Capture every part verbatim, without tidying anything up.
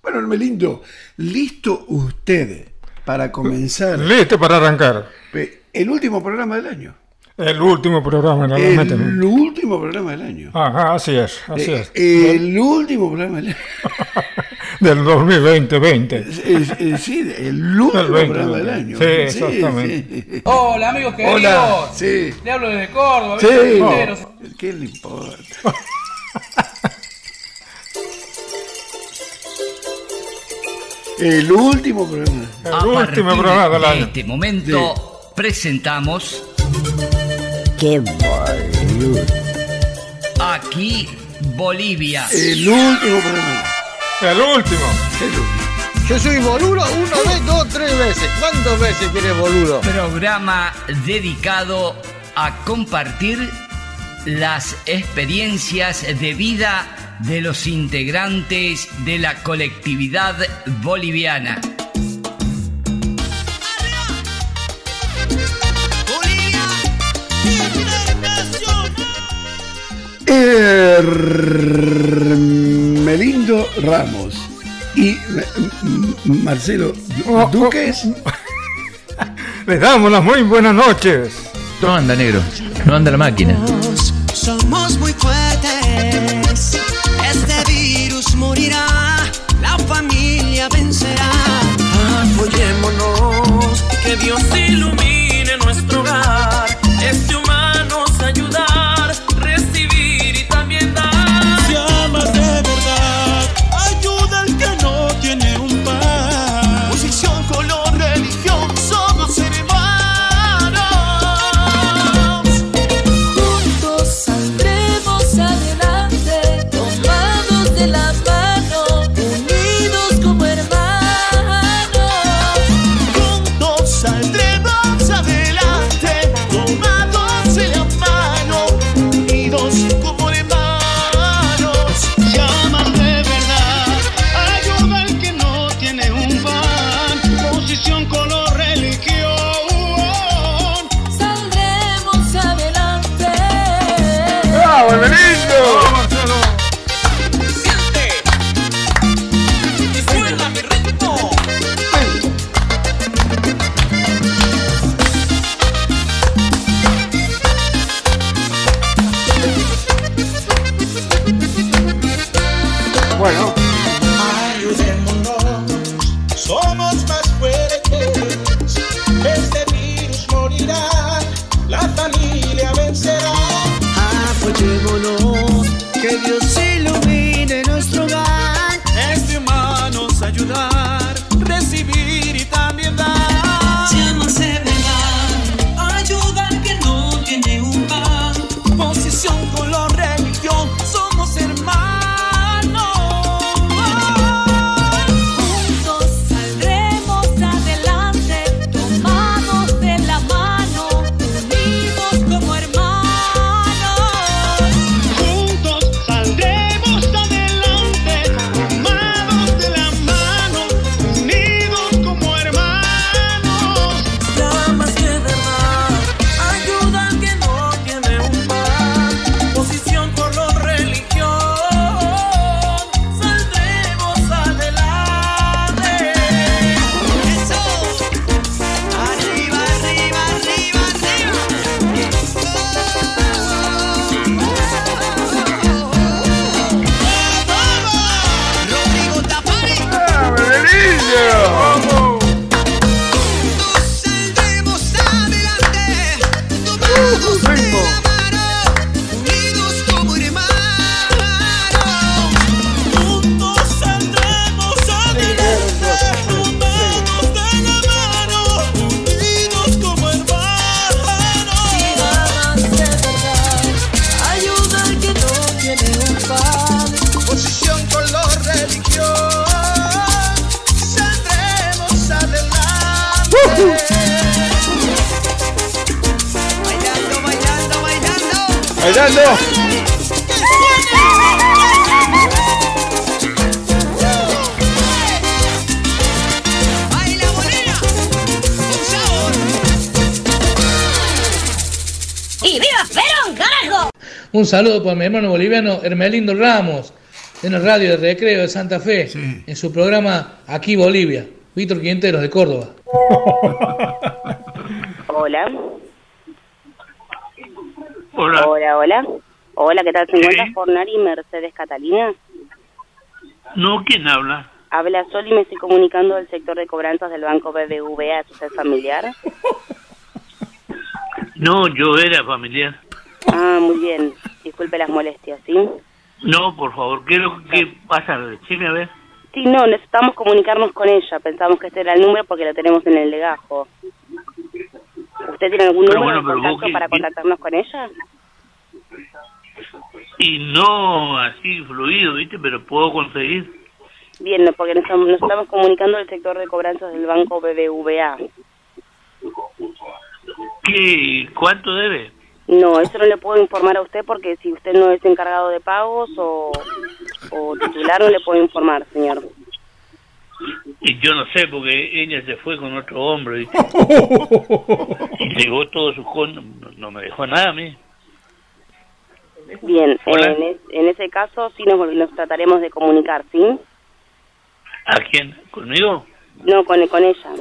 Bueno, Hermelindo, ¿listo usted para comenzar? Listo para arrancar. El último programa del año. El último programa, no El meten. último programa del año. Ajá, así es, así eh, es. El Bien. último programa del año. Del dos mil veinte. Es, es, sí, el último el veinte, programa del año. Sí, exactamente. Sí, sí. Hola, amigos queridos. Hola, sí. Le hablo desde Córdoba. Sí. No, ¿qué le importa? El último programa. El A último programa del año. En este momento sí. presentamos. ¡Qué boludo! Aquí Bolivia. El último programa. El último. El último. Yo soy boludo una vez, dos, tres veces. ¿Cuántas veces quieres boludo? Programa dedicado a compartir las experiencias de vida de los integrantes de la colectividad boliviana. Hermelindo Ramos y Marcelo Duques. Les damos las muy buenas noches. No anda, negro, no anda la máquina. Somos muy fuertes, este virus morirá, la familia vencerá. Apoyémonos, que Dios ilumine nuestro hogar, este humanos ayudar, recibir y también dar. Si amas de verdad, ayuda al que no tiene un pan. Posición, color, religión, somos hermanos. Bueno, ayudémonos, somos más fuertes, este virus morirá, la familia vencerá. Apoyémonos, que Dios ilumine nuestro hogar, este humanos ayudar, recibir y también dar. Si amas de verdad, ayuda al que no tiene un pan, posición, color, religión, somos hermanos. Bailando. Baila bolera, con sabor. ¡Y viva Perón, carajo! Un saludo para mi hermano boliviano Hermelindo Ramos. en el radio de Recreo de Santa Fe, Sí. en su programa Aquí Bolivia. Víctor Quinteros de Córdoba. Hola. Hola. Hola, hola. Hola, ¿qué tal? ¿Se encuentra Sí. Fornari Mercedes Catalina? No, ¿quién habla? Habla Sol y me estoy comunicando del sector de cobranzas del Banco B B V A. ¿Es usted familiar? No, yo era familiar. Ah, muy bien. Disculpe las molestias, ¿sí? No, por favor, ¿qué es lo que pasa? Decime a ver. Sí, no, necesitamos comunicarnos con ella. Pensamos que este era el número porque lo tenemos en el legajo. ¿Usted tiene algún Pero número bueno, pero de vos contacto qué- para qué- contactarnos con ella? Y no así fluido, ¿viste? Pero puedo conseguir. Bien, no, porque nos estamos, nos estamos comunicando del sector de cobranzas del Banco B B V A. ¿Qué? ¿Cuánto debe? No, eso no le puedo informar a usted porque si usted no es encargado de pagos o, o titular, no le puedo informar, señor. Y yo no sé, porque ella se fue con otro hombre, ¿viste? Y llegó todo su con... no, no me dejó nada a mí. Bien, Hola. en, es- en ese caso sí nos, vol- nos trataremos de comunicar, ¿sí? ¿A quién? ¿Conmigo? No, con, con ella.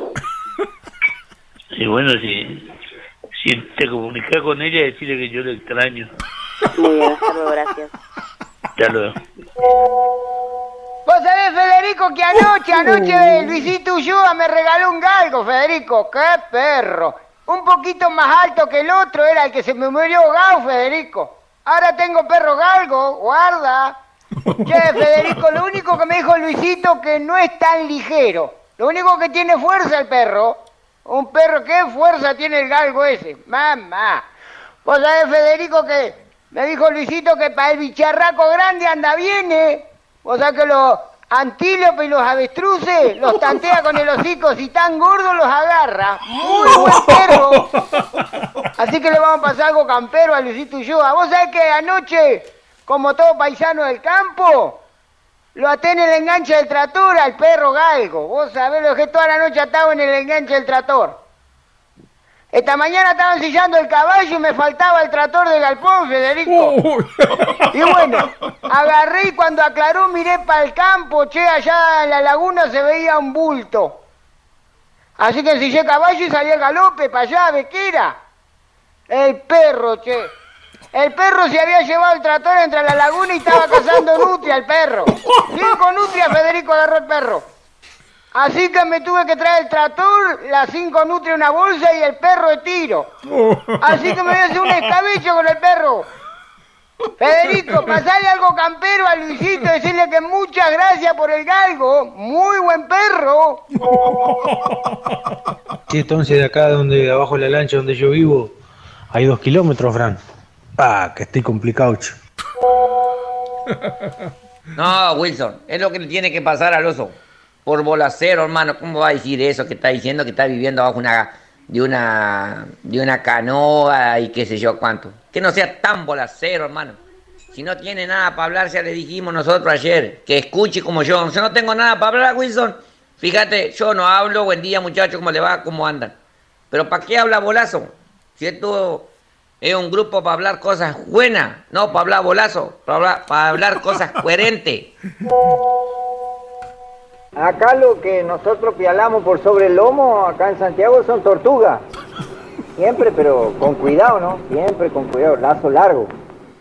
Y bueno, si, si te comunicas con ella, decirle que yo le extraño. Muy bien, hasta luego, gracias. Ya lo Vos sabés, Federico, que anoche, anoche Luisito Ulloa me regaló un galgo, Federico. ¡Qué perro! Un poquito más alto que el otro era el que se me murió ahogado, Federico. Ahora tengo perro galgo, guarda. Che, Federico, lo único que me dijo Luisito que no es tan ligero. Lo único que tiene fuerza el perro. Un perro, ¿qué fuerza tiene el galgo ese? Mamá. Vos sabés, Federico, que me dijo Luisito que para el bicharraco grande anda bien, ¿eh? Vos sabés que los antílopes y los avestruces los tantea con el hocico, si tan gordos los agarra. Muy buen perro. Así que le vamos a pasar algo campero a Luisito Ulloa. Vos sabés que anoche, como todo paisano del campo, lo até en el enganche del tractor al perro galgo. Vos sabés lo que toda la noche atado en el enganche del tractor. Esta mañana estaba ensillando el caballo y me faltaba el tractor de galpón, Federico. Y bueno, agarré y cuando aclaró miré para el campo, che, allá en la laguna se veía un bulto. Así que ensillé caballo y salí al galope para allá, ¿de qué era? El perro, che. El perro se había llevado el tractor entre la laguna y estaba cazando nutria el perro. Cinco nutrias, Federico, agarró el perro. Así que me tuve que traer el tractor, las cinco nutrias en una bolsa y el perro de tiro. Así que me voy a hacer un escabeche con el perro. Federico, pasale algo campero a Luisito, decirle que muchas gracias por el galgo. Muy buen perro. Sí, entonces de acá, donde de abajo de la lancha donde yo vivo, hay dos kilómetros, Fran. Ah, que estoy complicado, che. No, Wilson, es lo que le tiene que pasar al oso. Por bolacero, hermano, ¿cómo va a decir eso? Que está diciendo que está viviendo bajo una de una de una canoa y qué sé yo cuánto. Que no sea tan bolacero, hermano. Si no tiene nada para hablar, ya le dijimos nosotros ayer. Que escuche como yo. Yo no tengo nada para hablar, Wilson. Fíjate, yo no hablo. Buen día, muchachos, ¿cómo le va? ¿Cómo andan? Pero ¿para qué habla bolazo? Si esto es un grupo para hablar cosas buenas, no para hablar bolazo, para hablar, para hablar cosas coherentes. Acá lo que nosotros pialamos por sobre el lomo, acá en Santiago, son tortugas. Siempre, pero con cuidado, ¿no? Siempre con cuidado, lazo largo.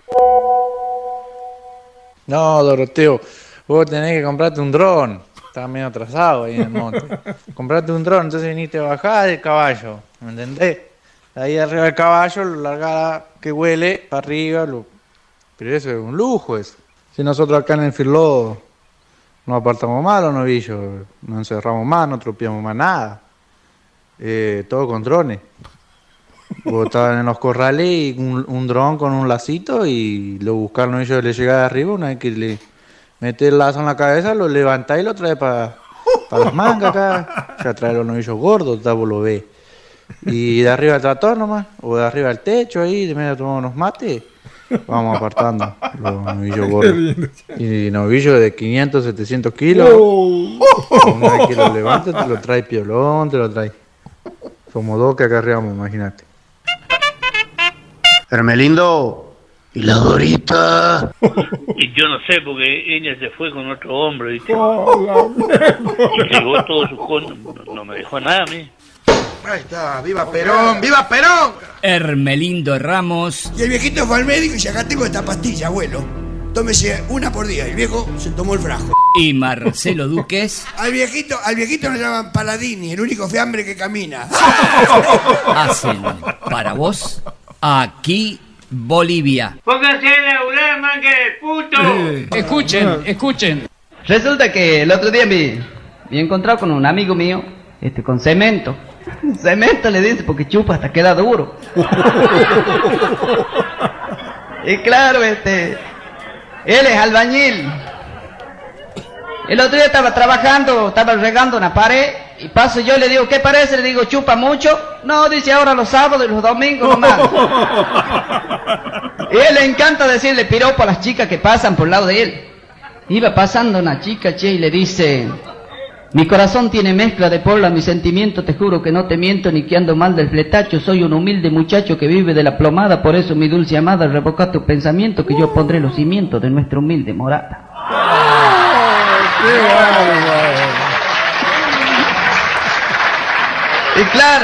No, Doroteo, vos tenés que comprarte un dron. Estás medio atrasado ahí en el monte. Comprate un dron, entonces viniste a bajar del caballo, ¿me entendés? Ahí arriba del caballo, lo largás que huele, para arriba, lo... pero eso es un lujo eso. Si nosotros acá en el Firló no apartamos más los novillos, no encerramos más, no tropeamos más nada. Eh, todo con drones. Vos estabas en los corrales y un, un dron con un lacito y lo buscás al novillo que le llega de arriba, una vez que le metés el lazo en la cabeza, lo levantás y lo traes para pa las mangas acá. Ya trae los novillos gordos, vos lo ves. Y de arriba al tractor nomás, o de arriba al techo ahí, de medio tomamos unos mates, vamos apartando los novillos gordos. Y novillos de quinientos, setecientos kilos, una vez que lo levantes te lo trae piolón, te lo trae. Somos dos que acarreamos, imagínate. Hermelindo, ¿Y la Dorita? Y yo no sé, porque ella se fue con otro hombre, ¿viste? Y llegó todo su con... No, no me dejó nada a mí. Ahí está, ¡viva Perón! ¡Viva Perón! Hermelindo Ramos. Y el viejito fue al médico y dice, acá tengo esta pastilla, abuelo. Tómese una por día. El viejo se tomó el frasco. Y Marcelo Duques. Al viejito, al viejito lo llaman Paladini, el único fiambre que camina. Hacen para vos, aquí Bolivia. Pónganse a laburar, manga de puto. Escuchen, escuchen. Resulta que el otro día me, me he encontrado con un amigo mío, este, con cemento. Cemento le dice porque chupa hasta queda duro. Y claro, este, él es albañil. El otro día estaba trabajando, estaba regando una pared y paso yo y le digo, ¿qué parece? Le digo, ¿chupa mucho? No, dice, ahora los sábados y los domingos nomás. Y él le encanta decirle piropo a las chicas que pasan por el lado de él. Iba pasando una chica, che, y le dice, mi corazón tiene mezcla de porla, mi sentimiento, te juro que no te miento ni que ando mal del fletacho, soy un humilde muchacho que vive de la plomada, por eso mi dulce amada, revoca tu pensamiento que yo pondré los cimientos de nuestra humilde morada. Y claro,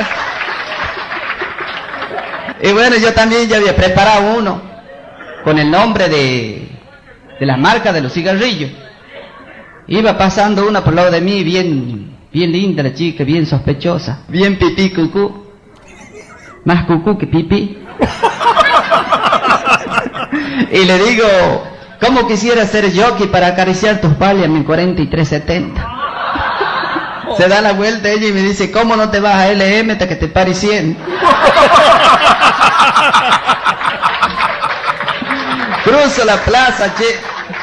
y bueno, yo también ya había preparado uno con el nombre de, de la marca de los cigarrillos. Iba pasando una por lado de mí, bien, bien linda la chica, bien sospechosa, bien pipí cucú, más cucú que pipí. Y le digo, ¿cómo quisiera ser jockey para acariciar tus palias, mi cuarenta y tres setenta? Se da la vuelta ella y me dice, ¿cómo no te vas a L M hasta que te pare cien? Cruzo la plaza, che.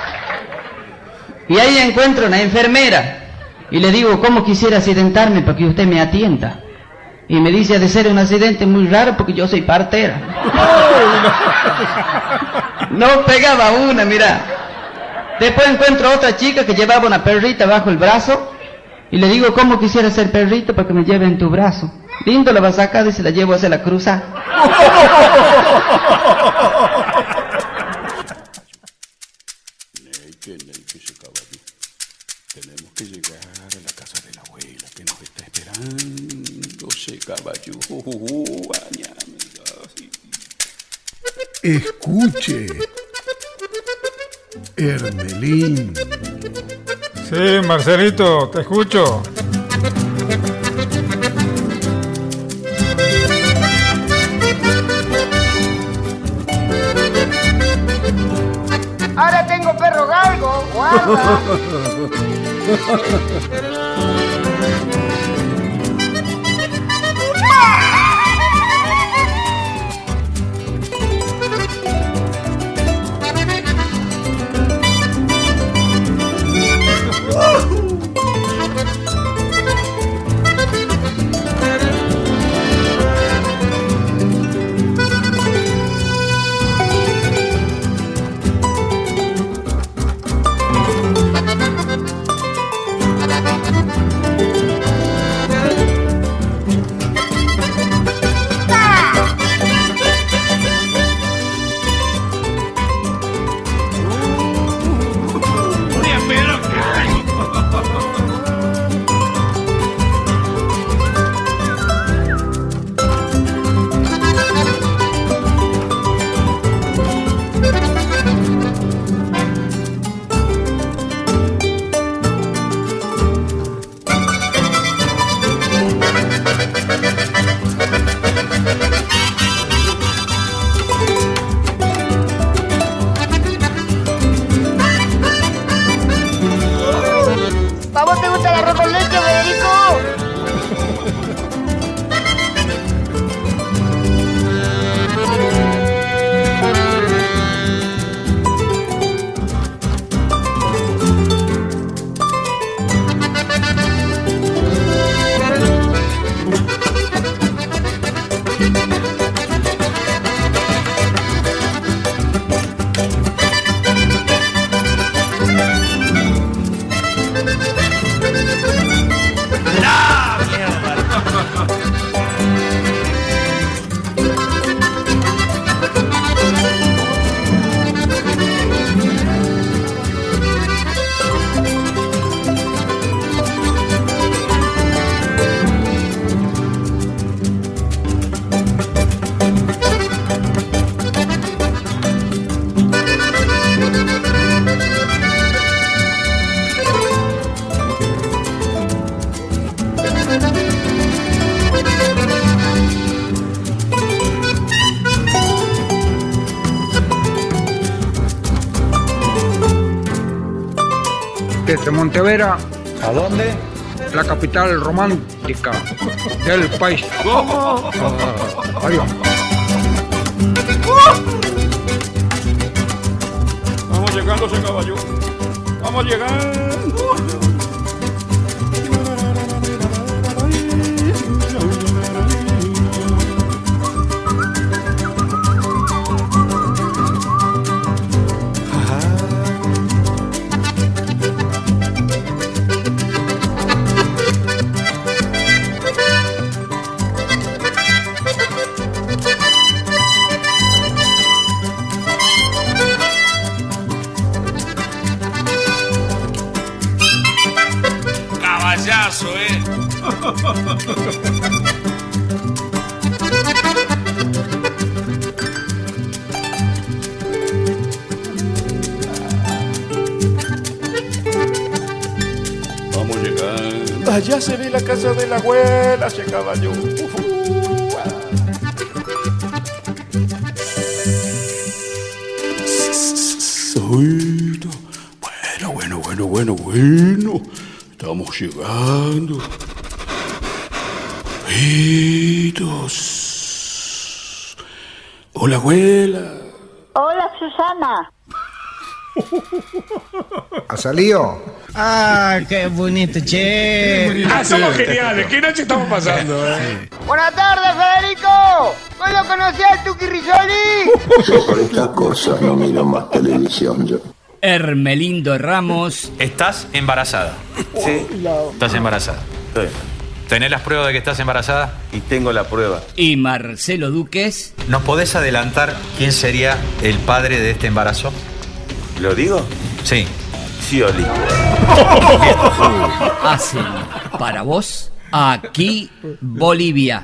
Y ahí encuentro una enfermera. Y le digo, ¿cómo quisiera accidentarme para que usted me atienda? Y me dice, ha de ser un accidente muy raro porque yo soy partera. No pegaba una, mira. Después encuentro otra chica que llevaba una perrita bajo el brazo. Y le digo, ¿cómo quisiera ser perrito para que me lleve en tu brazo? Lindo la vas a sacar y se la llevo hacia la cruza. Tenemos que llegar a la casa de la abuela que nos está esperando. Se caballo. Escuche, Hermelín. Sí, Marcelito, te escucho. Ahora tengo perro galgo, guarda. ¿A vos te gusta el arroz con leche, Federico? Montevera. ¿A dónde? La capital romántica del país. ¿Cómo? Ah, adiós. Vamos llegando, ese caballo. Vamos llegando. Caballazo, eh. Vamos llegando. Allá se ve la casa de la abuela, ese caballo. Bueno, bueno, bueno, bueno, bueno. Estamos llegando. Pitos. Hola, abuela. Hola, Susana. ¿Ha salido? ¡Ah, qué bonito, che! Ah, somos geniales. ¿Qué noche estamos pasando, eh? Buenas tardes, Federico. ¿Vos lo conocés al Tuki Risoli? Por estas cosas no miro más televisión yo. Hermelindo Ramos. ¿Estás embarazada? Sí. ¿Estás embarazada? Sí. ¿Tenés las pruebas de que estás embarazada? Y tengo la prueba. Y Marcelo Duques. ¿Nos podés adelantar quién sería el padre de este embarazo? ¿Lo digo? Sí. Scioli. Hacen para vos aquí Bolivia.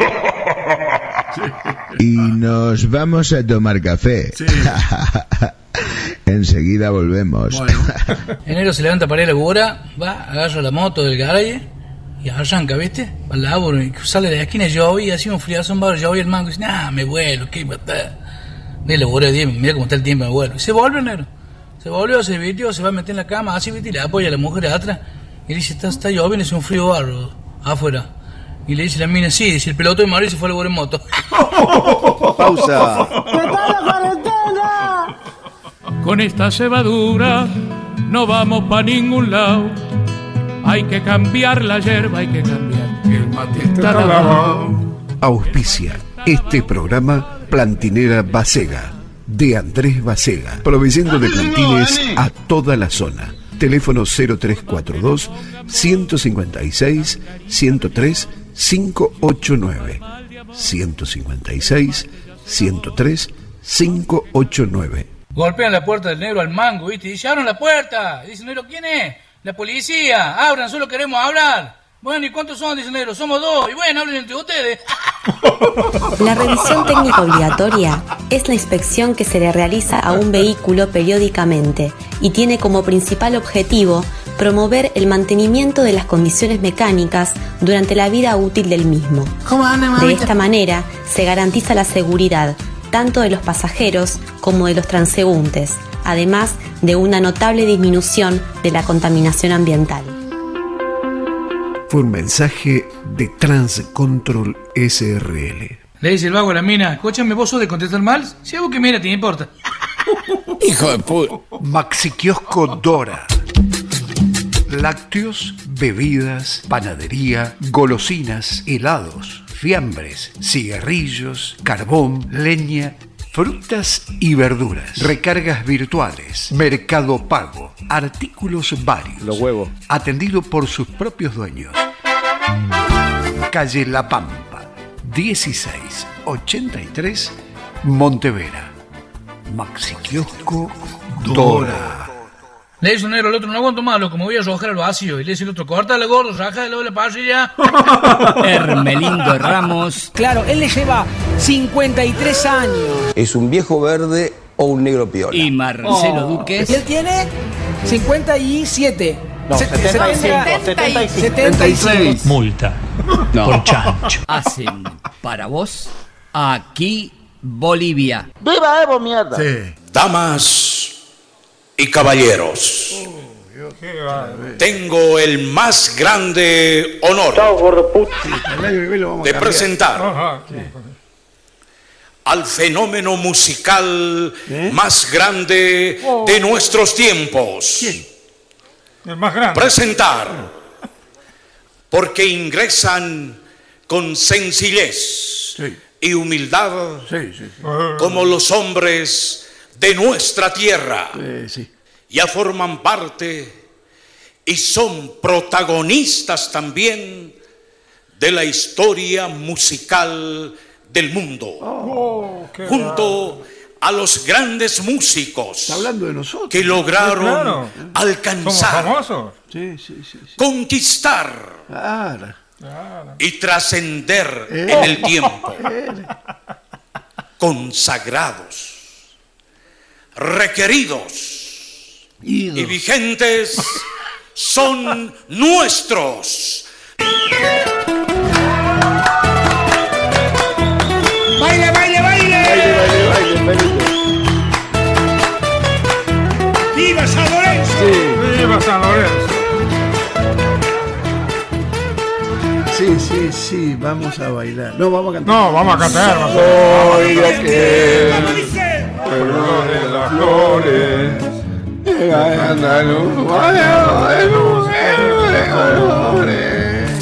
Y nos vamos a tomar café. Sí. Enseguida volvemos. Bueno. Enero se levanta para ir a la labura, va, agarra la moto del garaje y arranca, ¿viste? Para el laburo, y sale de la esquina, llovía, hacía un friazo, un barro, llovía el mango, y dice, nah, me vuelo, qué matar. De la labura de diez, mira cómo está el tiempo, me vuelo. Y se vuelve, Enero. Se volvió, se vistió, se va a meter en la cama, así, ¿viste? Y le apoya a la mujer de atrás. Y le dice, está, está lloviendo, es un frío barro afuera. Y le dice la mina, sí, dice el piloto de Madrid se fue a labura en moto. Pausa. Con esta cebadura no vamos pa' ningún lado. Hay que cambiar la yerba, hay que cambiar el mate está lavado. Auspicia este programa Plantinera Bacega, de Andrés Bacega, proveyendo de plantines a toda la zona. Teléfono cero tres cuatro dos, uno cinco seis, uno cero tres, cinco ocho nueve. ciento cincuenta y seis, ciento tres, cinco ocho nueve. Golpean la puerta del negro al mango, ¿viste? Y dice, abran la puerta. Dice el negro, ¿quién es? La policía. Abran, solo queremos hablar. Bueno, ¿y cuántos son? Dice el negro, somos dos. Y bueno, hablen entre ustedes. La revisión técnica obligatoria es la inspección que se le realiza a un vehículo periódicamente y tiene como principal objetivo promover el mantenimiento de las condiciones mecánicas durante la vida útil del mismo. De esta manera se garantiza la seguridad tanto de los pasajeros como de los transeúntes, además de una notable disminución de la contaminación ambiental. Fue un mensaje de Transcontrol S R L. Le dice el vago a la mina, escúchame, ¿vos sos de contestar mal? Si hago que mira, te importa. Hijo de puta. Maxi Kiosco Dora. Lácteos, bebidas, panadería, golosinas, helados, fiambres, cigarrillos, carbón, leña, frutas y verduras, recargas virtuales, mercado pago, artículos varios. Los huevos. Atendido por sus propios dueños. Calle La Pampa, dieciséis ochenta y tres, Montevera. Maxi Kiosco Dora. Le dice un negro al otro, no aguanto más, loco, me voy a arrojar al vacío. Y le dice el otro, córtale gordo, raja de la parrilla. Hermelindo Ramos. Claro, él le lleva cincuenta y tres años. ¿Es un viejo verde o un negro piola? Y Marcelo oh. Duques. Él tiene cincuenta y siete. No, setenta y cinco, setenta y cinco. setenta y seis. Multa. No. Por chancho. Hacen para vos aquí Bolivia. ¡Viva Evo, mierda! Sí. Damas y caballeros, tengo el más grande honor de presentar al fenómeno musical ¿Eh? más grande oh. de nuestros tiempos. ¿Quién? El más grande. Presentar, porque ingresan con sencillez sí. y humildad, sí, sí, sí. como los hombres de nuestra tierra. Eh, sí. Ya forman parte y son protagonistas también de la historia musical del mundo, oh, junto raro. a los grandes músicos Está hablando de nosotros. que lograron sí, claro. alcanzar, sí, sí, sí, sí. conquistar claro. y trascender eh. en el tiempo. Consagrados, requeridos Ido. y vigentes son nuestros. ¡Baile, baile, baile! ¡Baile, baile, baile, baile! ¡Viva San Lorenzo! Sí, ¡viva San Lorenzo! Sí, sí, sí, vamos a bailar. No, vamos a cantar. No, vamos a cantar. Oiga que el pueblo de las flores llega andando vaya de flores.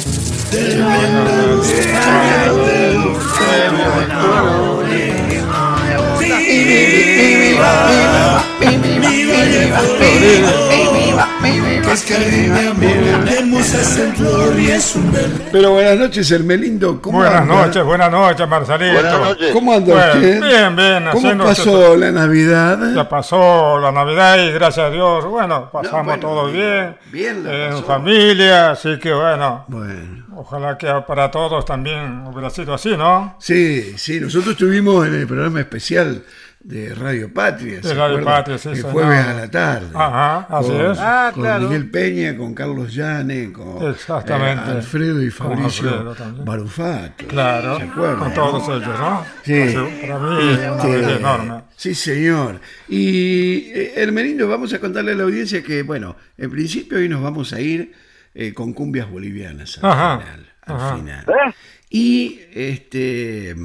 Pero buenas noches, Hermelindo. ¿Cómo buenas anda? noches, buenas noches, Marcelito. Buenas noches. ¿Cómo anda bueno, usted? Bien, bien. ¿Cómo pasó la Navidad? Ya pasó la Navidad y gracias a Dios, bueno, pasamos no, bueno, todo bien. Bien, la en pasó. familia, así que bueno. Bueno. Ojalá que para todos también hubiera sido así, ¿no? Sí, sí. Nosotros estuvimos en el programa especial de Radio Patria, de Radio Patria, sí, el señor. jueves a la tarde. Ajá, así con, es. Ah, con claro. Miguel Peña, con Carlos Llane, con Exactamente. Eh, Alfredo y Fabricio Barufato. Claro, ¿se acuerdan? Con todos ellos, ¿no? Sí. Así, para mí es una este, alegría enorme. Sí, señor. Y, eh, Hermelindo, vamos a contarle a la audiencia que, bueno, en principio hoy nos vamos a ir eh, con cumbias bolivianas al ajá, final. Al ajá. final. ¿Eh? Y, este...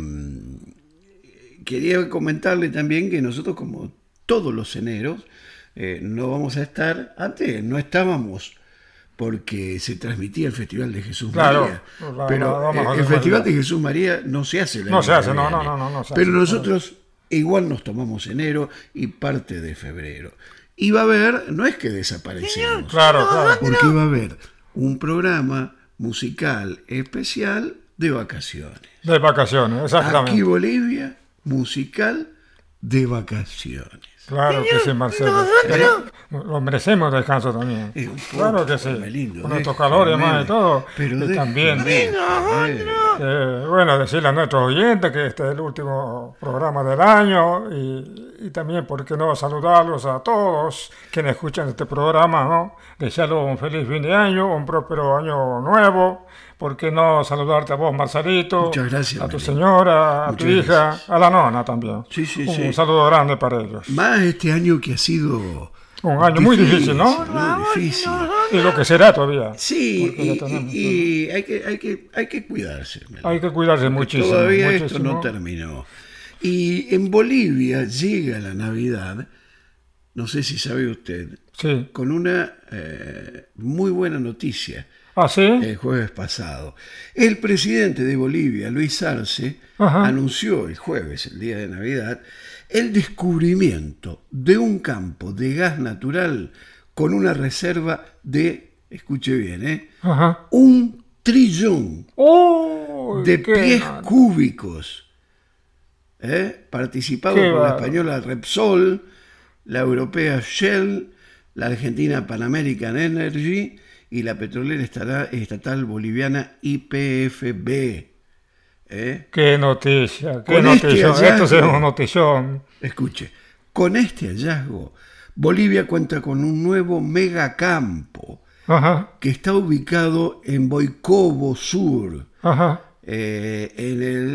quería comentarle también que nosotros, como todos los eneros, eh, no vamos a estar, antes no estábamos porque se transmitía el Festival de Jesús claro, María, claro, pero no, el, el Festival de Jesús María no se hace. No se hace, no, no, no, no, no se Pero hace, nosotros claro. igual nos tomamos enero y parte de febrero. Y va a haber, no es que desaparecemos, claro, claro. porque va a haber un programa musical especial de vacaciones. De vacaciones, exactamente. Aquí Bolivia, musical de vacaciones. Claro que sí, Marcelo. No, no. Lo merecemos descanso también. Eh, poco, claro que sí. Lindo, con estos calores más y todo. Pero y también. Eh, bueno, decirle a nuestros oyentes que este es el último programa del año y, y también, ¿por qué no saludarlos a todos quienes escuchan este programa, ¿no? Desearles un feliz fin de año, un próspero año nuevo. ¿Por qué no saludarte a vos, Marcelito? Muchas gracias. A tu señora, a Muchas tu hija, gracias. a la nona también. Sí, sí, un, sí. Un saludo grande para ellos. Más este año que ha sido... Un año difícil, muy difícil, ¿no? ¿no? Difícil. Y lo que será todavía. Sí, y, tenemos, y, y hay, que, hay, que, hay que cuidarse. ¿verdad? Hay que cuidarse porque muchísimo. Todavía muchísimo. Esto no terminó. Y en Bolivia llega la Navidad, no sé si sabe usted, sí. con una eh, muy buena noticia. ¿Ah, sí? El jueves pasado. El presidente de Bolivia, Luis Arce, Ajá. anunció el jueves, el día de Navidad, el descubrimiento de un campo de gas natural con una reserva de, escuche bien, ¿eh? Ajá. un trillón oh, de pies mal. cúbicos, ¿eh? participado qué por la española Repsol, la europea Shell, la argentina Pan American Energy y la petrolera estatal boliviana Y P F B. ¿Eh? Qué noticia, qué con noticia. Este Esto es una notición. Escuche, con este hallazgo, Bolivia cuenta con un nuevo megacampo Ajá. que está ubicado en Boicobo Sur, Ajá. Eh, en el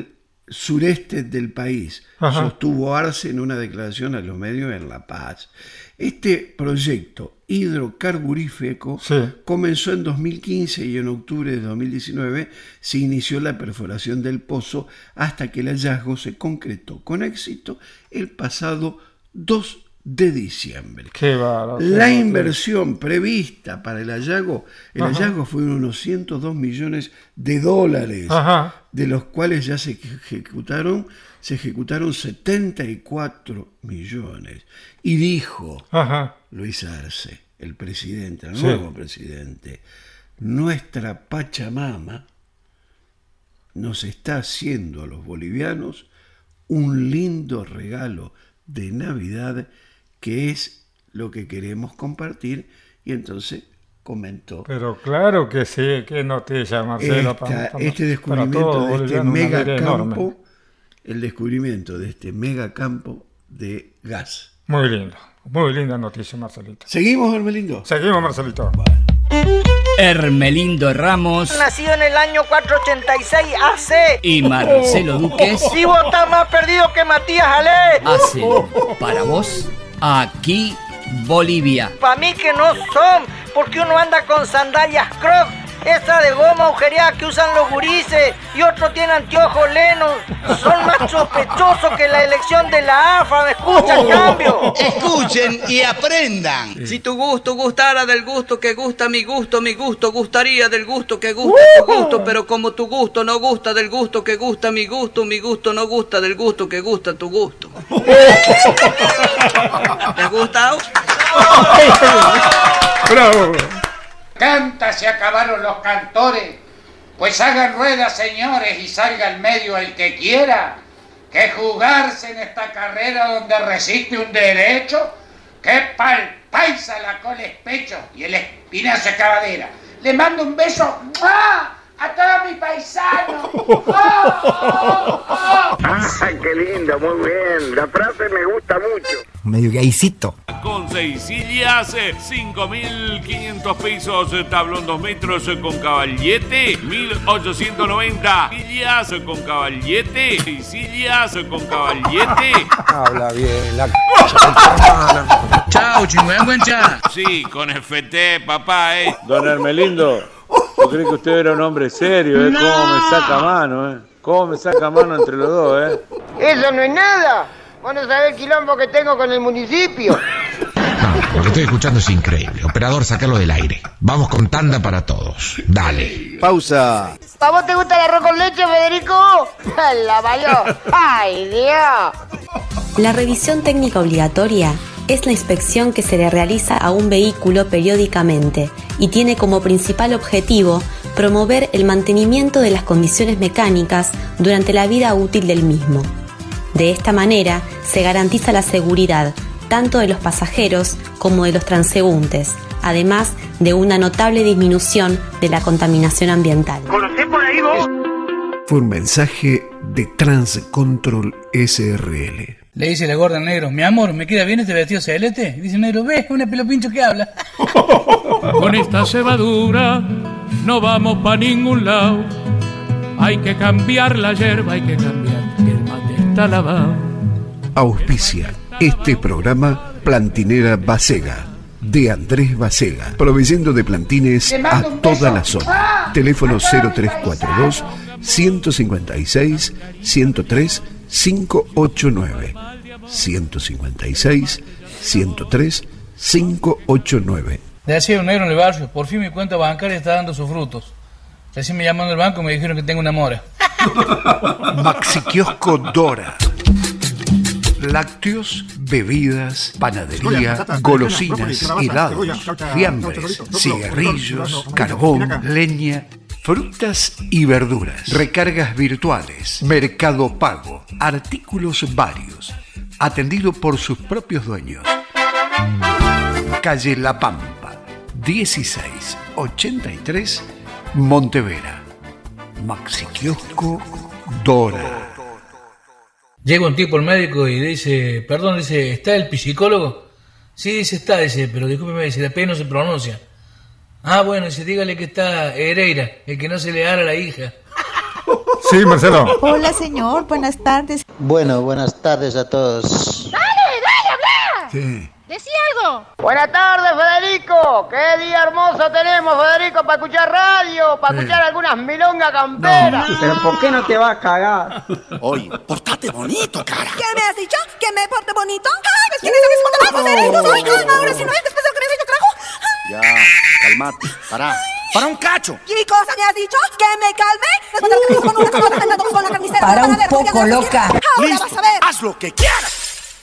sureste del país, Ajá. sostuvo Arce en una declaración a los medios en La Paz. Este proyecto hidrocarburífero sí. comenzó en dos mil quince y en octubre de dos mil diecinueve se inició la perforación del pozo hasta que el hallazgo se concretó con éxito el pasado dos de diciembre. Qué bárbaro, qué la bárbaro. inversión prevista para el hallazgo, el Ajá. hallazgo fue unos ciento dos millones de dólares, Ajá. de los cuales ya se ejecutaron, se ejecutaron setenta y cuatro millones. Y dijo Ajá. Luis Arce, el presidente, el Sí. nuevo presidente, nuestra Pachamama nos está haciendo a los bolivianos un lindo regalo de Navidad que es lo que queremos compartir. Y entonces comentó Pero claro que sí, qué noticia, Marcelo. esta- para- para- este para descubrimiento todo de este boliviano, una alegría enorme. megacampo, el descubrimiento de este megacampo de gas. Muy lindo, muy linda noticia, Marcelito. ¿Seguimos, Hermelindo? Seguimos, Marcelito. Hermelindo Ramos Nacido en el año cuatrocientos ochenta y seis A C. y Marcelo Duques Y vos estás más perdido que Matías Ale. hacen para vos Aquí Bolivia. Pa' mí que no son, porque uno anda con sandalias Crocs, esa de goma agujereada que usan los gurises, y otro tiene anteojos Lennon. Son más sospechosos que la elección de la A F A, ¿me escuchan, cambio? Escuchen y aprendan. Si tu gusto gustara del gusto que gusta mi gusto, mi gusto gustaría del gusto que gusta tu gusto, pero como tu gusto no gusta del gusto que gusta mi gusto, mi gusto no gusta del gusto que gusta tu gusto. ¿Te ha gustado? ¡Bravo! Canta, se acabaron los cantores. Pues hagan rueda, señores, y salga al medio el que quiera. Que jugarse en esta carrera donde resiste un derecho, que pa'l paisa la cola es pecho y el espinazo es cabadera. Le mando un beso ¡mua! A todos mis paisanos. ¡Oh, oh, oh! ¡Ay, qué lindo! Muy bien. La frase me gusta mucho. Medio gaycito. Con seis sillas, cinco mil quinientos pesos, tablón dos metros con caballete, mil ochocientos noventa, sillas con caballete, seis sillas con caballete. Habla bien, la Chao, chingüengüencha. Sí, con F T, papá, eh. Don Hermelindo, yo creí que usted era un hombre serio, ¿eh? No. ¿Cómo me saca mano, eh? ¿Cómo me saca mano entre los dos, eh? Eso no es nada. Vos no sabés el quilombo que tengo con el municipio. Lo que estoy escuchando es increíble. Operador, sacarlo del aire. Vamos con tanda para todos. Dale. Pausa. ¿A vos te gusta el arroz con leche, Federico? La valió. ¡Ay, Dios! La revisión técnica obligatoria es la inspección que se le realiza a un vehículo periódicamente y tiene como principal objetivo promover el mantenimiento de las condiciones mecánicas durante la vida útil del mismo. De esta manera se garantiza la seguridad tanto de los pasajeros como de los transeúntes, además de una notable disminución de la contaminación ambiental. ¿Conocés por ahí vos? Fue un mensaje de Transcontrol S R L. Le dice la gorda al negro, mi amor, ¿me queda bien este vestido celeste? Y dice el negro, ve, una pelo pincho que habla. Con esta cebadura no vamos pa' ningún lado. Hay que cambiar la yerba, hay que cambiar, que el mate está lavado. Auspicia este programa Plantinera Basega, de Andrés Basega, proveyendo de plantines a toda la zona. Teléfono cero tres cuatro dos, uno cinco seis, uno cero tres, cinco ocho nueve. uno cinco seis, uno cero tres, cinco ocho nueve. Decía un negro en el barrio, por fin mi cuenta bancaria está dando sus frutos. Recién me llamaron del banco y me dijeron que tengo una mora. Maxi Kiosco Dora. Lácteos, bebidas, panadería, golosinas, helados, fiambres, cigarrillos, carbón, leña, frutas y verduras, recargas virtuales, mercado pago, artículos varios, atendido por sus propios dueños. Calle La Pampa, dieciséis ochenta y tres, Montevera. Maxi Kiosco Dora. Llega un tipo al médico y dice, perdón, dice, ¿está el psicólogo? Sí, dice, está, dice, pero discúlpeme, dice, la P no se pronuncia. Ah, bueno, dice, dígale que está Hereira, el que no se le hará a la hija. Sí, Marcelo. Hola, señor. Buenas tardes. Bueno, buenas tardes a todos. ¡Dale, dale, habla! Sí. ¡Decí algo! Buenas tardes, Federico. Qué día hermoso tenemos, Federico, para escuchar radio, para Sí. escuchar algunas milongas camperas. No. Pero ¿por qué no te vas a cagar? Oye, portate bonito, cara. ¿Qué me has dicho? ¿Que me porte bonito? ¡Ay, ves quién es el mismo Federico! ¡Ay, ahora sí no es después de lo que me has dicho, carajo! Ya, calmate, pará. Para un cacho. ¿Qué cosa me has dicho? ¿Que me calme? Después de lo que me hizo con una cosa cantando con la carnicera. Para un poco, loca. Ahora Listo, vas a ver. haz lo que quieras.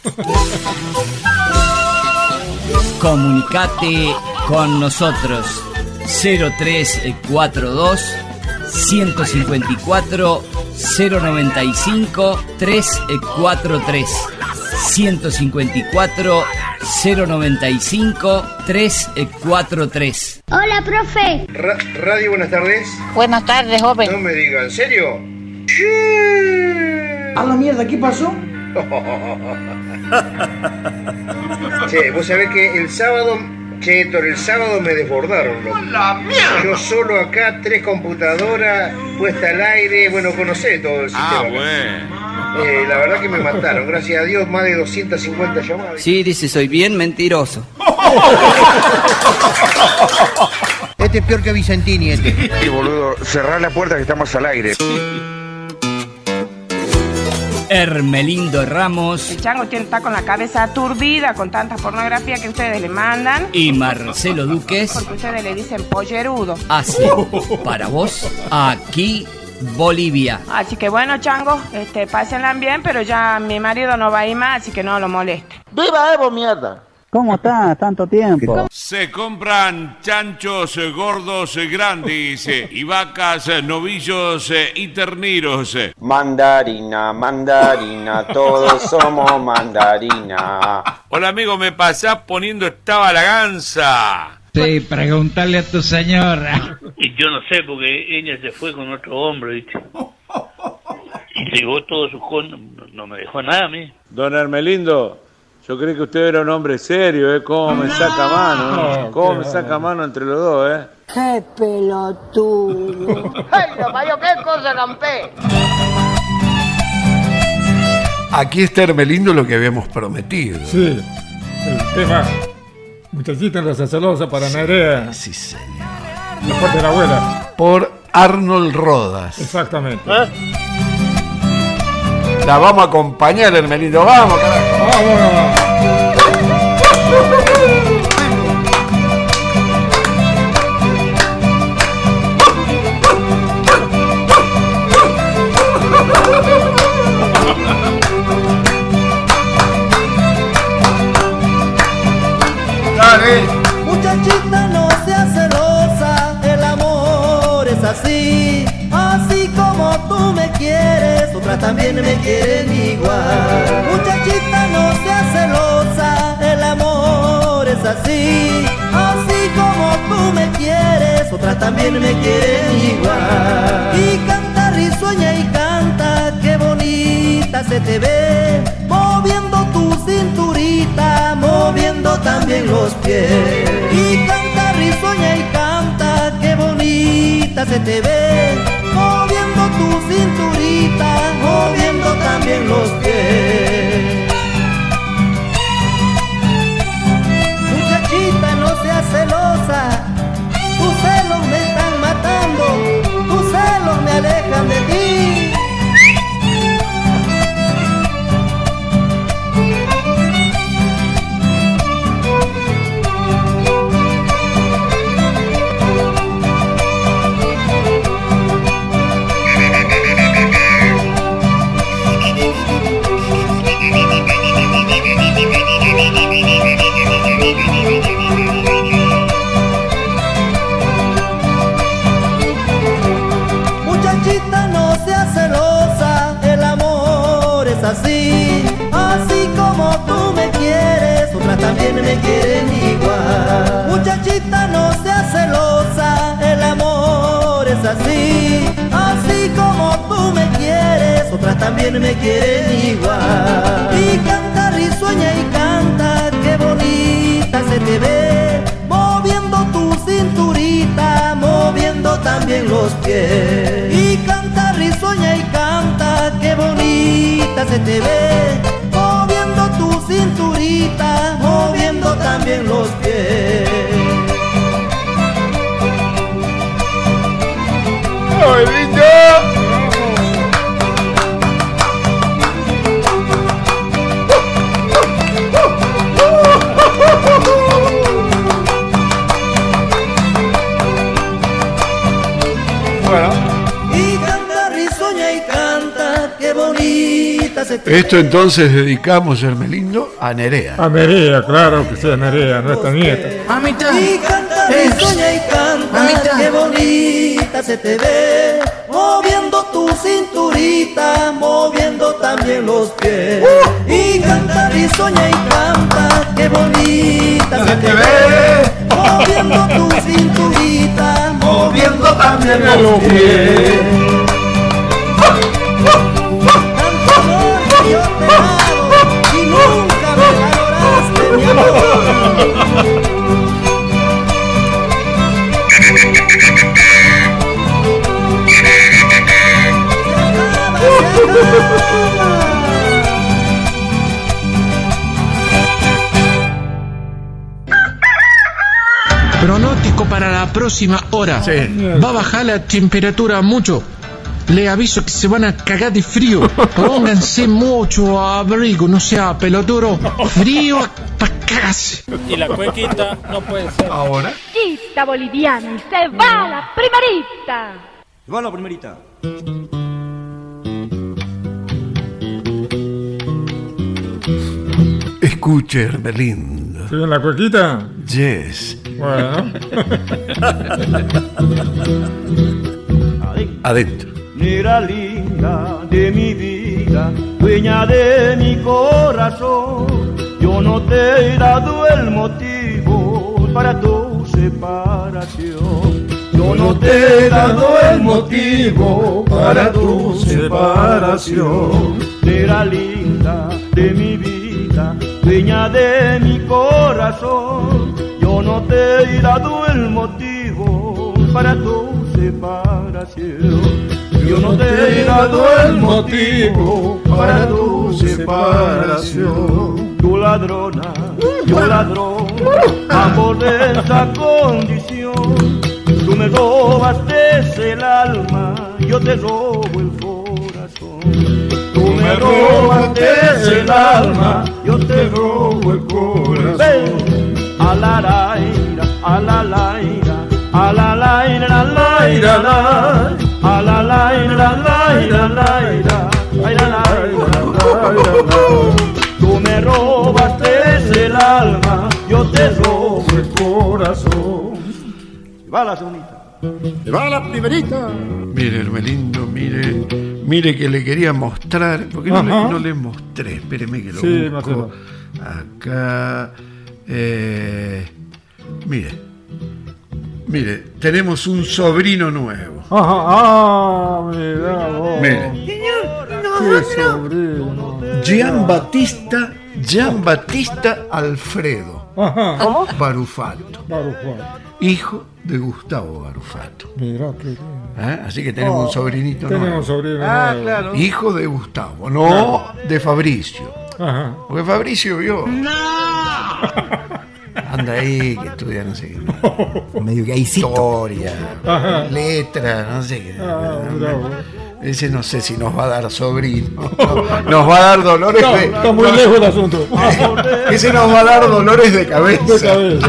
Comunicate con nosotros cero tres cuatro dos uno cinco cuatro cero nueve cinco tres cuatro tres uno cinco cuatro cero nueve cinco tres cuatro tres. Hola, profe. Ra- Radio, buenas tardes. Buenas tardes, joven. No me digan, ¿en serio? A la mierda, ¿qué pasó? Che, vos sabés que el sábado, che, Héctor, el sábado me desbordaron, loco. ¡La mierda! Yo solo acá, tres computadoras, puesta al aire, bueno, conocé todo el sistema. Ah, acá. bueno. Eh, la verdad que me mataron, gracias a Dios, más de doscientas cincuenta llamadas. Sí, dice, soy bien mentiroso. Este es peor que Vicentini, este. Y boludo, cerrar la puerta que estamos al aire. Hermelindo Ramos El chango tiene, está con la cabeza aturdida con tanta pornografía que ustedes le mandan. y Marcelo Duques Porque ustedes le dicen pollerudo. hacen para vos aquí Bolivia. Así que bueno, chango, este, pásenla bien, pero ya mi marido no va a ir más, así que no lo moleste. ¡Viva Evo, mierda! ¿Cómo está? Tanto tiempo. Se compran chanchos eh, gordos eh, grandes eh, y vacas, eh, novillos eh, y terneros. eh. Mandarina, mandarina, todos somos mandarina. Hola amigo, ¿me pasás poniendo esta la ganza? Sí, preguntarle a tu señora. Y yo no sé, porque ella se fue con otro hombre, ¿viste? Y llevó todo su con, no, no me dejó nada a mí. Don Hermelindo, yo creí que usted era un hombre serio, ¿eh? ¿Cómo me saca mano? ¿eh? ¿Cómo me saca mano entre los dos, eh? ¡Qué pelotudo! ¡Ay, lo parió, qué cosa campé! Aquí está Hermelindo, lo que habíamos prometido. Sí, el tema Muchachita en la celosa para Nerea. Sí, señor. La parte de la abuela. Por Arnold Rodas. Exactamente. ¿Eh? La vamos a acompañar, Hermelindo. Vamos, carajo. Vamos. Dale. Muchachita, no seas celosa, el amor es así. Así como tú me quieres, otras también me quieren igual. Muchachita, no seas celosa, el amor es así. Así como tú me quieres, otras también me quieren igual. Y canta risueña y canta, qué bonita se te ve, moviendo tu cinturita, moviendo también los pies. Y canta risueña y canta, qué bonita se te ve, moviendo tu cinturita, moviendo también los pies. Muchachita, no seas celosa, tus celos me están matando, tus celos me alejan de ti. Muchachita, no seas celosa, el amor es así. Así como tú me quieres, otras también me quieren igual. Muchachita, no seas celosa, el amor es así. Así como tú me quieres, otras también me quieren igual. Y canta risueña y canta, qué bonita se te ve, moviendo tu cinturita, moviendo también los pies. Y canta risueña risueña y canta, qué bonita se te ve, moviendo tu cinturita, moviendo también los pies. ¡Ay, lindo! Bueno. Y canta risueña y canta, qué bonita se te Esto entonces dedicamos, Hermelindo, a Nerea. A Nerea, claro que sí, a Nerea, nuestra nieta. Mamita. Y canta risueña y canta, mamita, qué bonita se te ve, moviendo tu cinturita, moviendo también los pies. Uh. Y canta risueña y canta, qué bonita se te ve, moviendo tu cinturita, moviendo también los pies. Tanto amor que yo te he dado y nunca me valoraste, mi amor. Pronóstico para la próxima hora. Sí. Va a bajar la temperatura mucho. Le aviso que se van a cagar de frío. Pónganse mucho abrigo, no sea peloturo. Frío para cagarse. Y la cuequita no puede ser. Ahora. Chita boliviana y se va la primerita. Se va la primerita. Escuche, Hermelindo. ¿Sí en la cuequita? Yes. Bueno. Adentro. Negra linda de mi vida, dueña de mi corazón, yo no te he dado el motivo para tu separación. Yo no te he dado el motivo para tu separación. Negra linda de mi vida, dueña de mi corazón, yo no te he dado el motivo para tu separación. Yo no te he dado el motivo para tu separación. Tu ladrona, yo ladrón, ambos de esa condición. Tú me robaste el alma, yo te robo el corazón. Tú me robaste el alma, yo te robo el corazón. Ven, a la laira, a la laira, a la laira, a la laira, a la laira, laira, laira, laira, laira. Tú me robaste el alma, yo te robo el corazón. Va la segundita. Va la primerita. Mire, Hermelindo, mire, mire que le quería mostrar, porque no le, no le mostré, espéreme que lo sí, busco. Acá, eh, mire, mire, tenemos un sobrino nuevo. Ajá, ah, mira vos. Mire. Qué sobrino. Gian Battista, Gian Battista Alfredo. Ajá. ¿Cómo? Barufato. Barufato. Hijo de Gustavo Barufato. Mira qué lindo. ¿Eh? Así que tenemos oh, un sobrinito tenemos nuevo. Un sobrino ah, nuevo. Claro. Hijo de Gustavo, no claro. De Fabricio. Ajá. Porque Fabricio vio. ¡No! Anda ahí, que estudia, no sé qué. Medio que hay historia, ajá. Letra, no sé qué. Ah, bravo. Ese no sé si nos va a dar sobrino. Nos va a dar dolores no, de. Está muy lejos el asunto. Ese nos va a dar dolores de cabeza. De cabeza.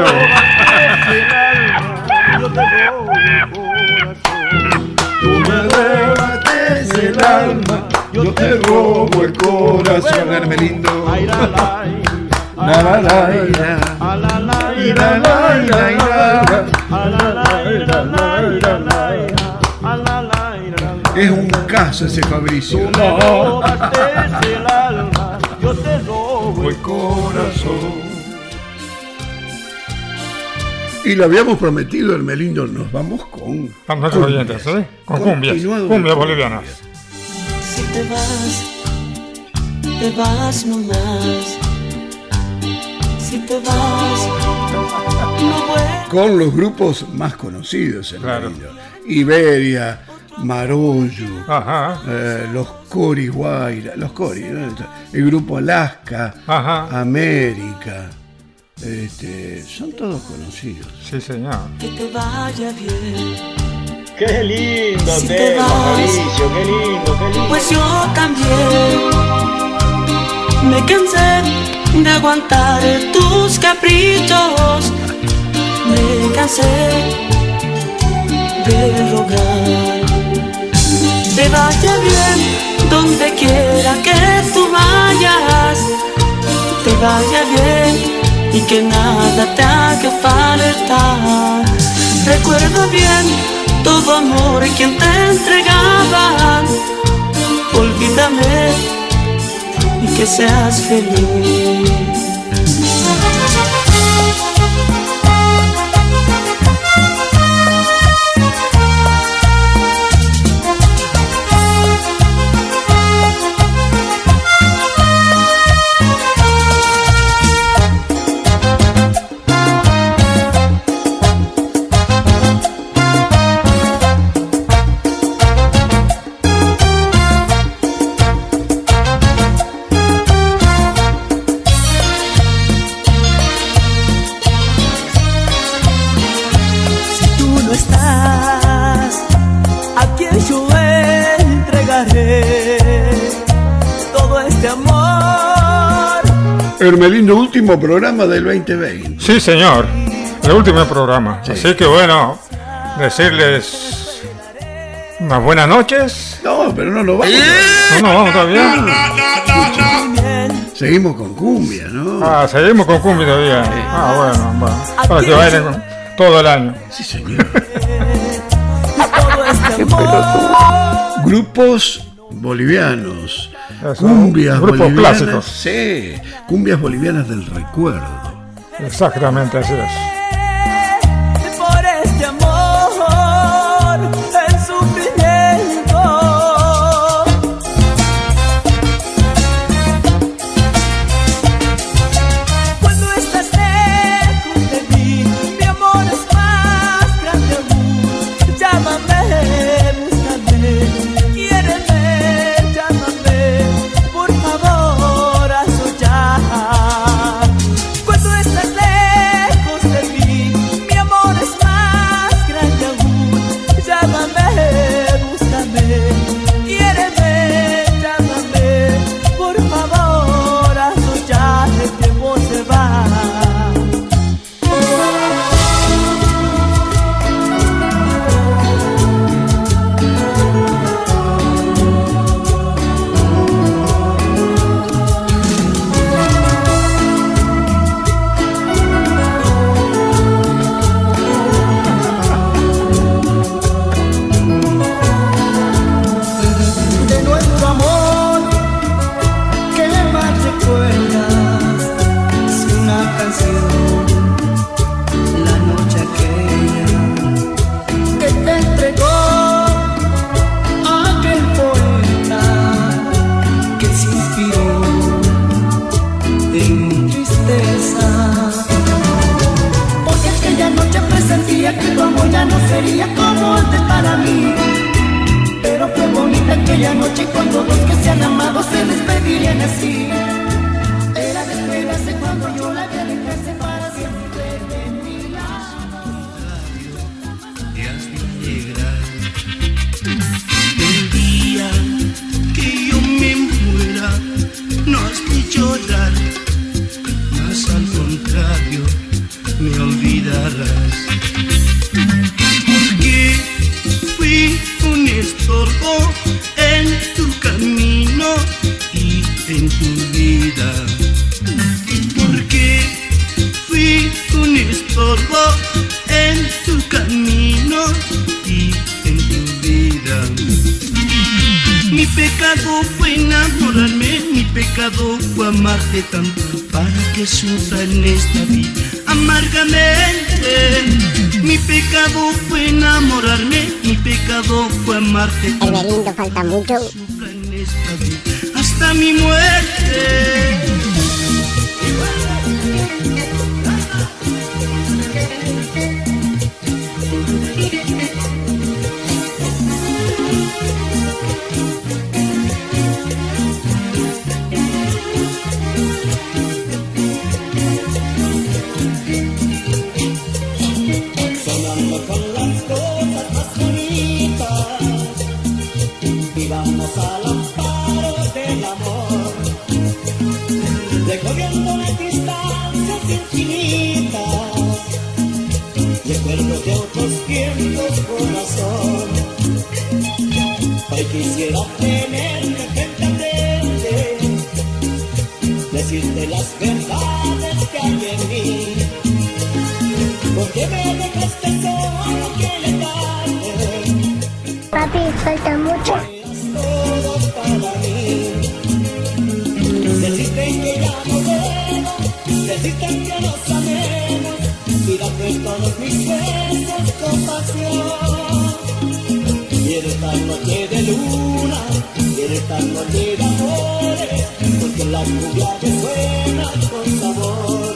Tú me robaste el alma, yo te robo el corazón. Hermelindo. La la la la la la la la la la. Es un caso ese Fabricio. Tú me robaste el alma, yo te robo el corazón. Y lo habíamos prometido, Hermelindo, nos vamos con... Con nuestros oyentes, ¿eh? Con cumbias, cumbias bolivianas. Si te vas, te vas nomás. Si te vas, no vuelves. Con los grupos más conocidos, Hermelindo. Claro. Iberia, Marollo, Ajá. Eh, los Cori Guaira, los Cori, ¿no? El grupo Alaska, Ajá. América, este, son todos conocidos. Sí, señor. Que te vaya bien. Qué lindo Si te tema, vas, Mauricio, qué lindo, qué lindo. Pues yo también me cansé de aguantar tus caprichos. Me cansé de rogar. Te vaya bien donde quiera que tú vayas. Te vaya bien y que nada te haga falta. Recuerda bien todo amor quien te entregaba. Olvídame y que seas feliz. Hermelindo, último programa del veinte veinte. Sí, señor. El último programa. Sí. Así que bueno, decirles unas buenas noches. No, pero no nos vamos. No, no, vamos todavía. Seguimos con cumbia, ¿no? Ah, seguimos con cumbia todavía. Sí. Ah, bueno, bueno. Para que bailen con- todo el año. Sí, señor. Grupos bolivianos. Eso, Cumbias grupos bolivianas. clásicos. Sí, cumbias bolivianas del recuerdo. Exactamente, así es. Por este amor en sufrimiento. Cuando estás lejos de mí, mi amor es más grande aún. Llámame, búscame, quiéreme, llámame, por favor, hazlo ya. Cuando estás lejos de mí, mi amor es más grande aún. Llámame, búscame, quiéreme, llámame, por favor, hazlo ya, el tiempo se va. De nuestro amor, ¿qué más recuerdas? Si una canción, la noche aquella que te entregó aquel poeta que se inspiró en mi tristeza. Porque aquella noche presentía que tu amor ya no sería como antes para mí. Pero fue bonita aquella noche cuando dos que se han amado se despedirían así. Era de esperarse cuando yo la vi alejarse para siempre de mi lado. Te has de llegar. El día que yo me muera, no has de llorar, mas al contrario, me olvidarás. Porque fui un estorbo en tu camino y en tu vida. Porque fui un estorbo en tu camino y en tu vida. Mi pecado fue enamorarme, mi pecado fue amarte tanto para que sufra en esta vida amargamente. Mi pecado fue enamorarme, mi pecado fue amarte tanto. Hermelindo, falta mucho. Sufra en esta vida hasta mi muerte. quisiera tenerte frente a frente, decirte las verdades que hay en mí. Porque me dejaste solo que le tarde. Papi, falta mucho. Todo para mí. Decirte que ya no debo, decirte que nos amemos y darte todos mis besos con pasión. Quiero esta noche de luna, quiero esta noche de amores, porque la cumbia me suena con sabor.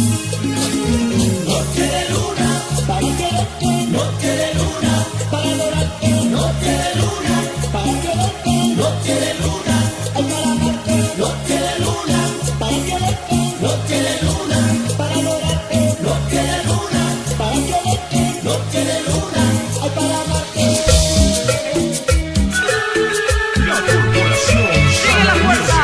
Noche de luna, para quererte, noche de luna, para adorarte, noche de luna, para quererte, noche de luna, ay para amarte, noche de luna, para quererte, noche de luna, para adorarte, noche de luna, para quererte, noche de luna, ay para amarte. ¡Sigue la fuerza!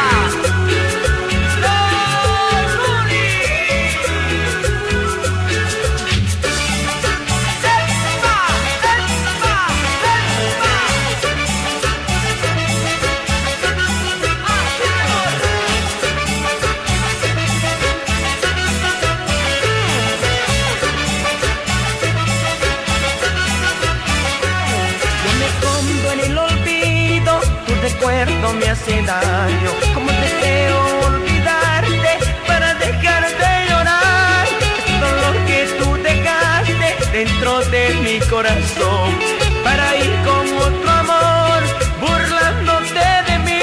Recuerdo me hace daño, como deseo olvidarte para dejar de llorar. Es dolor que tú dejaste dentro de mi corazón para ir con otro amor, burlándote de mí.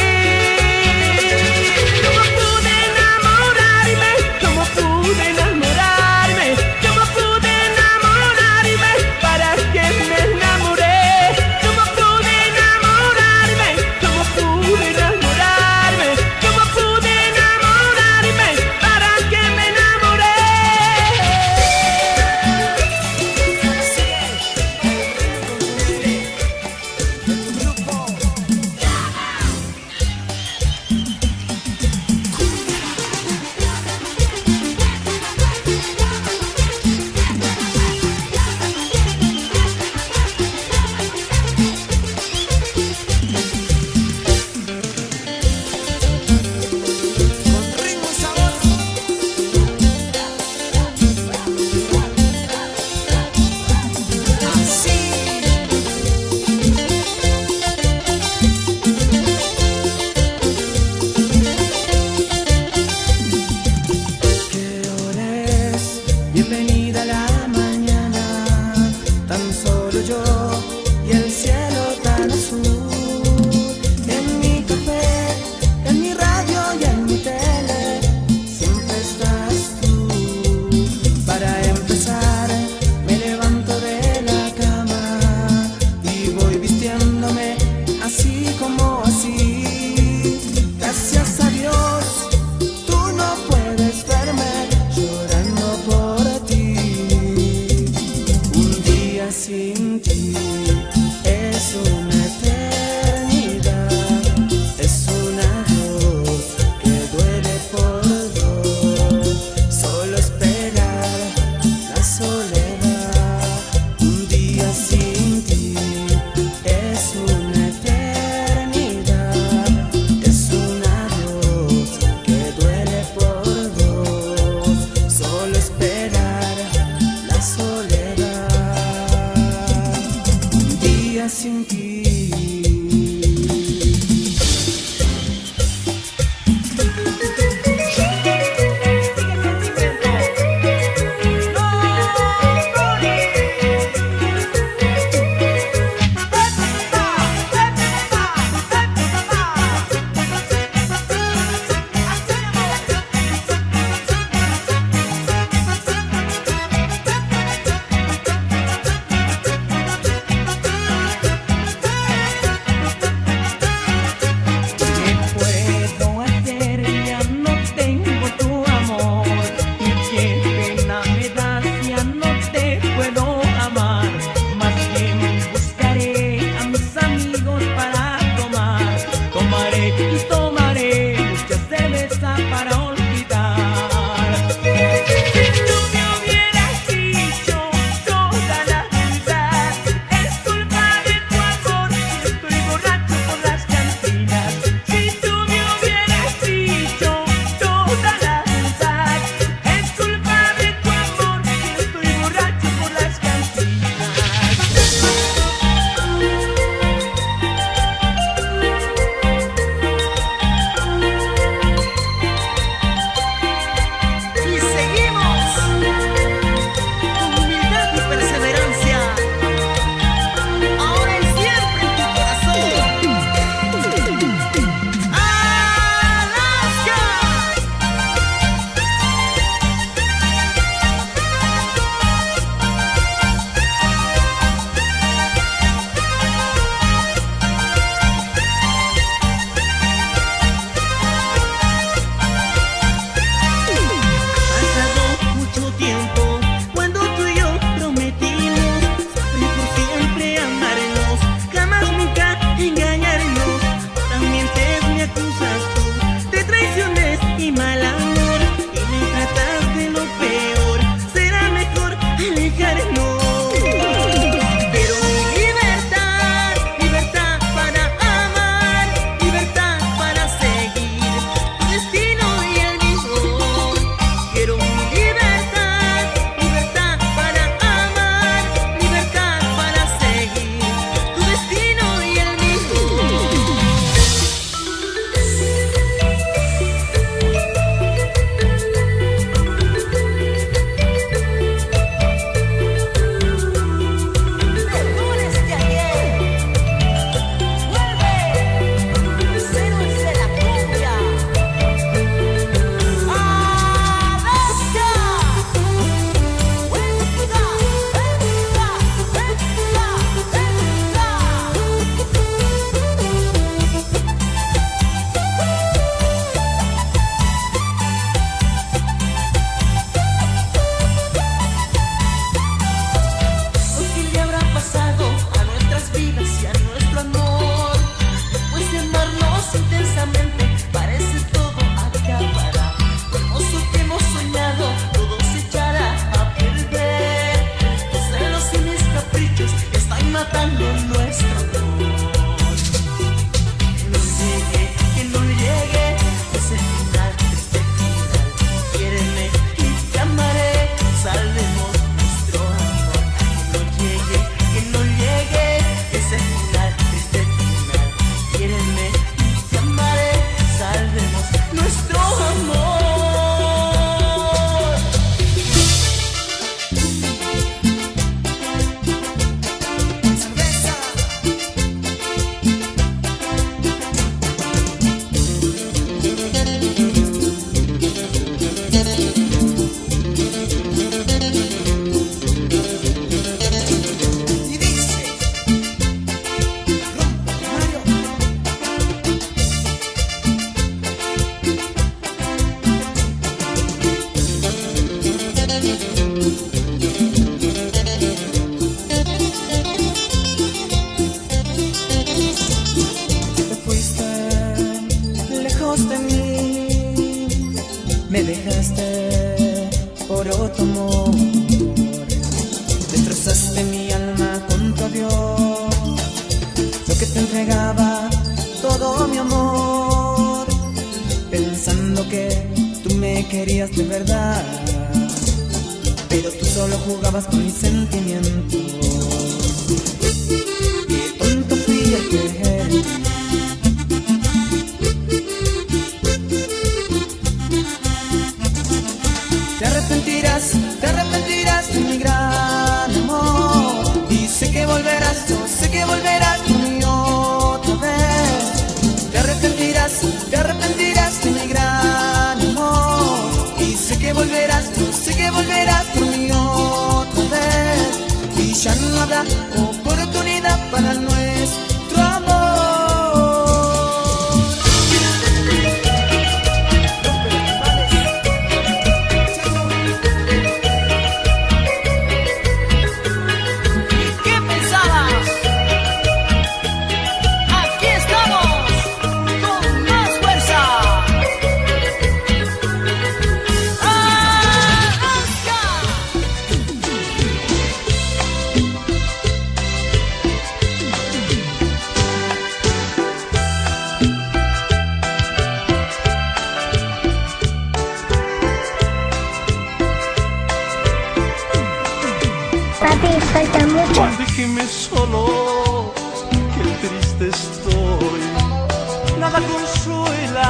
¿Cómo pude enamorarme? ¿Cómo pude enamorarme? ¿Cómo pude enamorarme? ¿Para qué me enamoré? ¿Cómo pude enamorarme? ¿Cómo pude enamorarme? ¿Cómo pude enamorarme? ¿Para qué me enamoré? Bienvenida la mañana, tan solo yo y el cielo tan azul. En mi café, en mi radio y en mi tele, siempre estás tú. Para empezar, me levanto de la cama y voy vistiéndome así como así. Gracias a Dios, tú no puedes verme llorando por ti. Un día sin ti es una eternidad, es un adiós que duele por dos. Solo esperar la soledad. Un día sin ti es una eternidad, es un adiós que duele por dos. Solo esperar la soledad. Un día sin ti. entregaba todo mi amor, pensando que tú me querías de verdad, pero tú solo jugabas con mis sentimientos. Qué tonto fui al creer. Te arrepentirás, te arrepentirás de mi gran amor, y sé que volverás, yo sé que volverás por mí otra vez. Te arrepentirás, te arrepentirás de mi gran amor, y sé que volverás, yo sé que volverás por mí otra vez, y ya no habrá oportunidad para nuestro amor. Falta mucho. Déjeme solo, que triste estoy. Nada consuela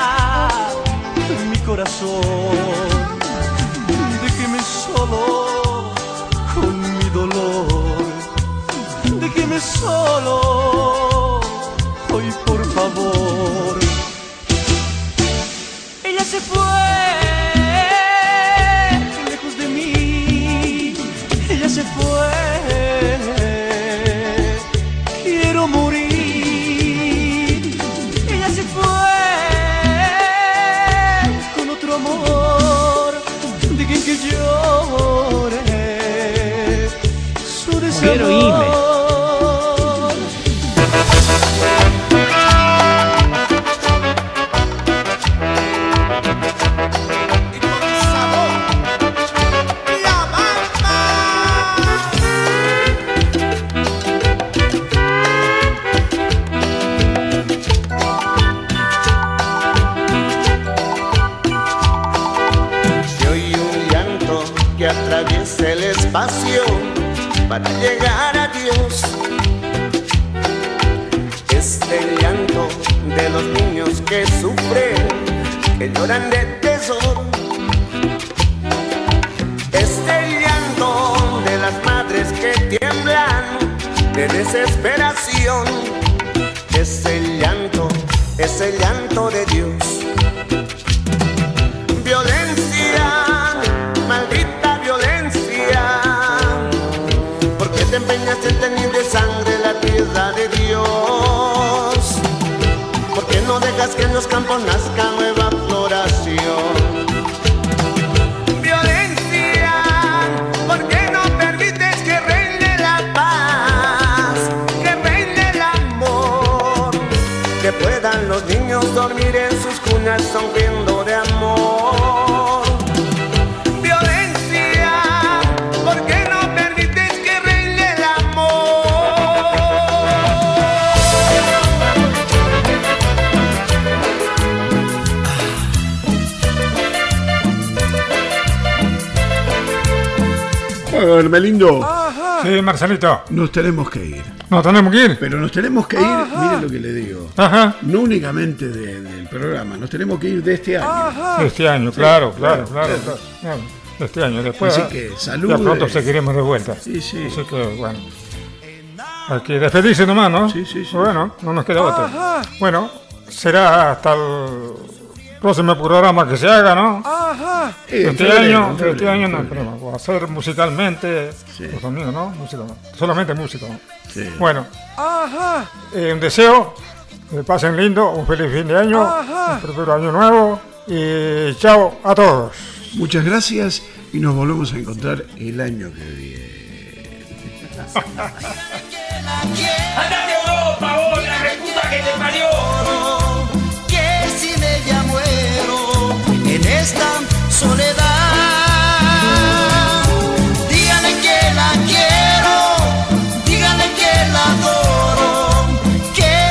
mi corazón. Déjeme solo con mi dolor. Déjeme solo hoy, por favor. Ella se fue lejos de mí. Ella se fue. Quiero morir. Ella se fue con otro amor. Dejen que llore su desamor. Quiero irme. Atraviesa el espacio para llegar a Dios. Este llanto de los niños que sufren, que lloran de tesoro. Este llanto de las madres que tiemblan de desesperación. Es el llanto, es el llanto de Dios. Violencia, maldita te empeñaste en teñir de sangre la tierra de Dios. ¿Por qué no dejas que en los campos nazca nueva floración? Violencia, ¿por qué no permites que reine la paz, que reine el amor, que puedan los niños dormir en sus cunas sonriendo de amor? Violencia, ¿por qué no Hermelindo? Sí, Marcelito. Nos tenemos que ir. ¿Nos tenemos que ir? Pero nos tenemos que ir, Ajá. mire lo que le digo. Ajá. No únicamente de, del programa, nos tenemos que ir de este año. Ajá. De este año, claro, sí, claro, claro, claro, claro, claro. De este año, después. Así que salud. Ya pronto seguiremos de vuelta. Sí, sí. Así que, bueno. Hay que despedirse nomás, ¿no? Sí, sí, sí. Bueno, no nos queda otro. Bueno, será hasta el próximo programa que se haga, ¿no? Ajá. Sí, este febrero, año, febrero, este año no esperemos. Va a ser musicalmente, sí. Los amigos, ¿no? Música, solamente música. Sí. Bueno. Ajá. Eh, un deseo, que pasen lindo, un feliz fin de año, Ajá. Un próspero año nuevo y chao a todos. Muchas gracias y nos volvemos a encontrar el año que viene. ¡Andate a Europa, vos, la reputa que te parió! Que si me ya muero en esta soledad, dígale que la quiero, dígale que la adoro, que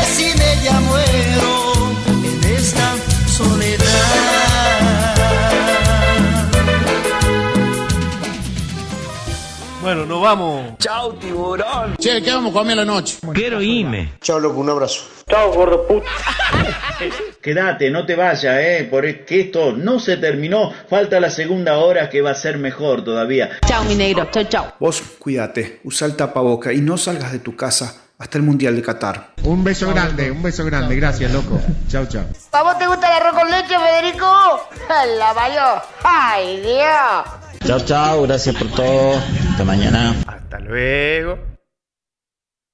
vamos. Chau, tiburón. Che, ¿qué vamos a comer a la noche? Quiero irme. Chao, loco, un abrazo. Chao, gordo puto. Quédate, no te vayas, eh, porque esto no se terminó. Falta la segunda hora que va a ser mejor todavía. Chao, mi negro. Chao, chao. Vos cuídate, usa el tapaboca y no salgas de tu casa hasta el Mundial de Qatar. Un beso grande, un beso grande. Gracias, loco. Chau, chau. ¿A vos te gusta el arroz con leche, Federico? La valió. ¡Ay, Dios! Chao, chao. Gracias por todo. Hasta mañana. Hasta luego.